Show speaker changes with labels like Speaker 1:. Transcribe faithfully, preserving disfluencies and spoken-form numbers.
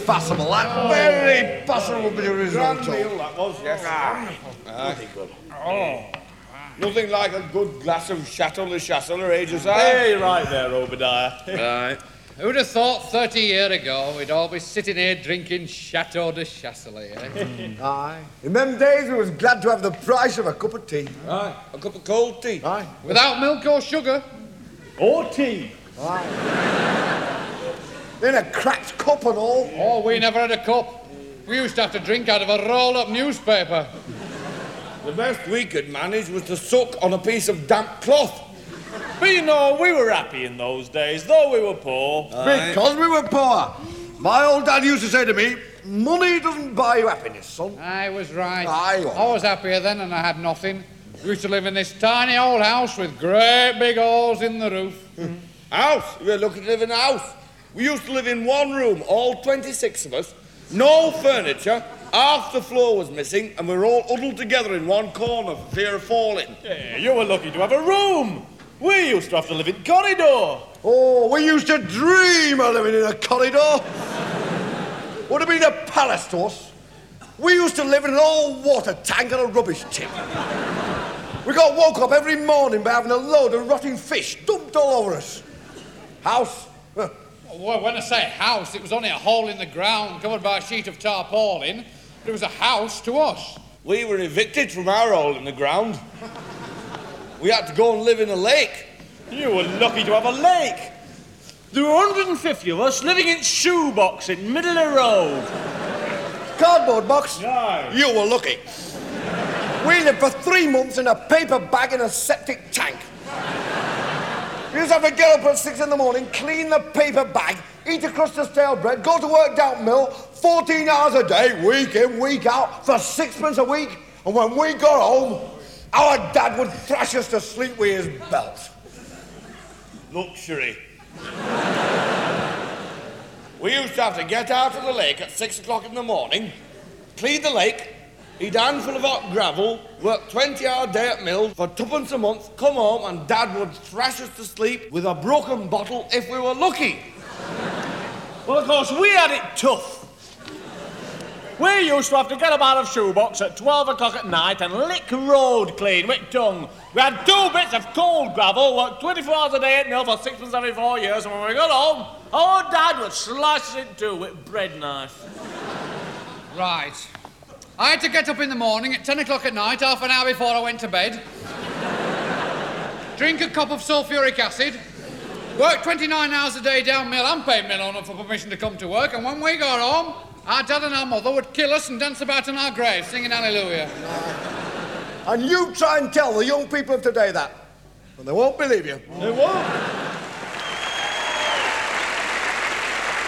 Speaker 1: possible. That very possible bit of risotto.
Speaker 2: Grand meal that was, yes.
Speaker 1: Ah,
Speaker 2: Nothing good. Oh. Nothing like a good glass of Chateau de Chassel or ages high.
Speaker 3: Hey, right there, Obadiah.
Speaker 2: Right.
Speaker 4: Who'd have thought thirty years ago we'd all be sitting here drinking Chateau de Chasselet, eh?
Speaker 1: Aye. In them days, we was glad to have the price of a cup of tea.
Speaker 2: Aye. A cup of cold tea.
Speaker 1: Aye.
Speaker 4: Without milk or sugar.
Speaker 3: Or tea.
Speaker 1: Aye. In a cracked cup and all.
Speaker 4: Oh, we never had a cup. We used to have to drink out of a roll-up newspaper.
Speaker 2: The best we could manage was to suck on a piece of damp cloth.
Speaker 3: But you know, we were happy in those days, though we were poor.
Speaker 2: Aye.
Speaker 1: Because we were poor. My old dad used to say to me, money doesn't buy you happiness, son.
Speaker 4: I was right.
Speaker 1: Aye, well.
Speaker 4: I was happier then and I had nothing. We used to live in this tiny old house with great big holes in the roof.
Speaker 2: House? We were lucky to live in a house. We used to live in one room, all twenty-six of us. No furniture. Half the floor was missing, and we were all huddled together in one corner for fear of falling.
Speaker 3: Yeah, you were lucky to have a room. We used to have to live in corridor.
Speaker 1: Oh, we used to dream of living in a corridor. Would have been a palace to us. We used to live in an old water tank and a rubbish tip. We got woke up every morning by having a load of rotting fish dumped all over us. House? Huh.
Speaker 4: Well, when I say house, it was only a hole in the ground covered by a sheet of tarpaulin. But it was a house to us.
Speaker 2: We were evicted from our hole in the ground. We had to go and live in a lake.
Speaker 3: You were lucky to have a lake. There were one hundred fifty of us living in shoebox in middle of the road.
Speaker 1: Cardboard box?
Speaker 3: No.
Speaker 1: You were lucky. We lived for three months in a paper bag in a septic tank. We used to have to get up at six in the morning, clean the paper bag, eat a crust of stale bread, go to work down mill, fourteen hours a day, week in, week out, for sixpence a week. And when we got home, our dad would thrash us to sleep with his belt.
Speaker 2: Luxury. We used to have to get out of the lake at six o'clock in the morning, clean the lake, eat a handful of hot gravel, work twenty hour day at mill for twopence a month, come home and Dad would thrash us to sleep with a broken bottle if we were lucky.
Speaker 3: Well, of course, we had it tough. We used to have to get up out of shoebox at twelve o'clock at night and lick road clean with tongue. We had two bits of cold gravel, worked twenty-four hours a day at mill for sixpence every four years, and when we got home, our Dad would slice it in two with a bread knife.
Speaker 4: Right. I had to get up in the morning at ten o'clock at night, half an hour before I went to bed. Drink a cup of sulphuric acid. Work twenty-nine hours a day down mill and pay mill owner for permission to come to work. And when we got home, our dad and our mother would kill us and dance about in our graves, singing hallelujah.
Speaker 1: And you try and tell the young people of today that, and they won't believe you.
Speaker 3: They won't.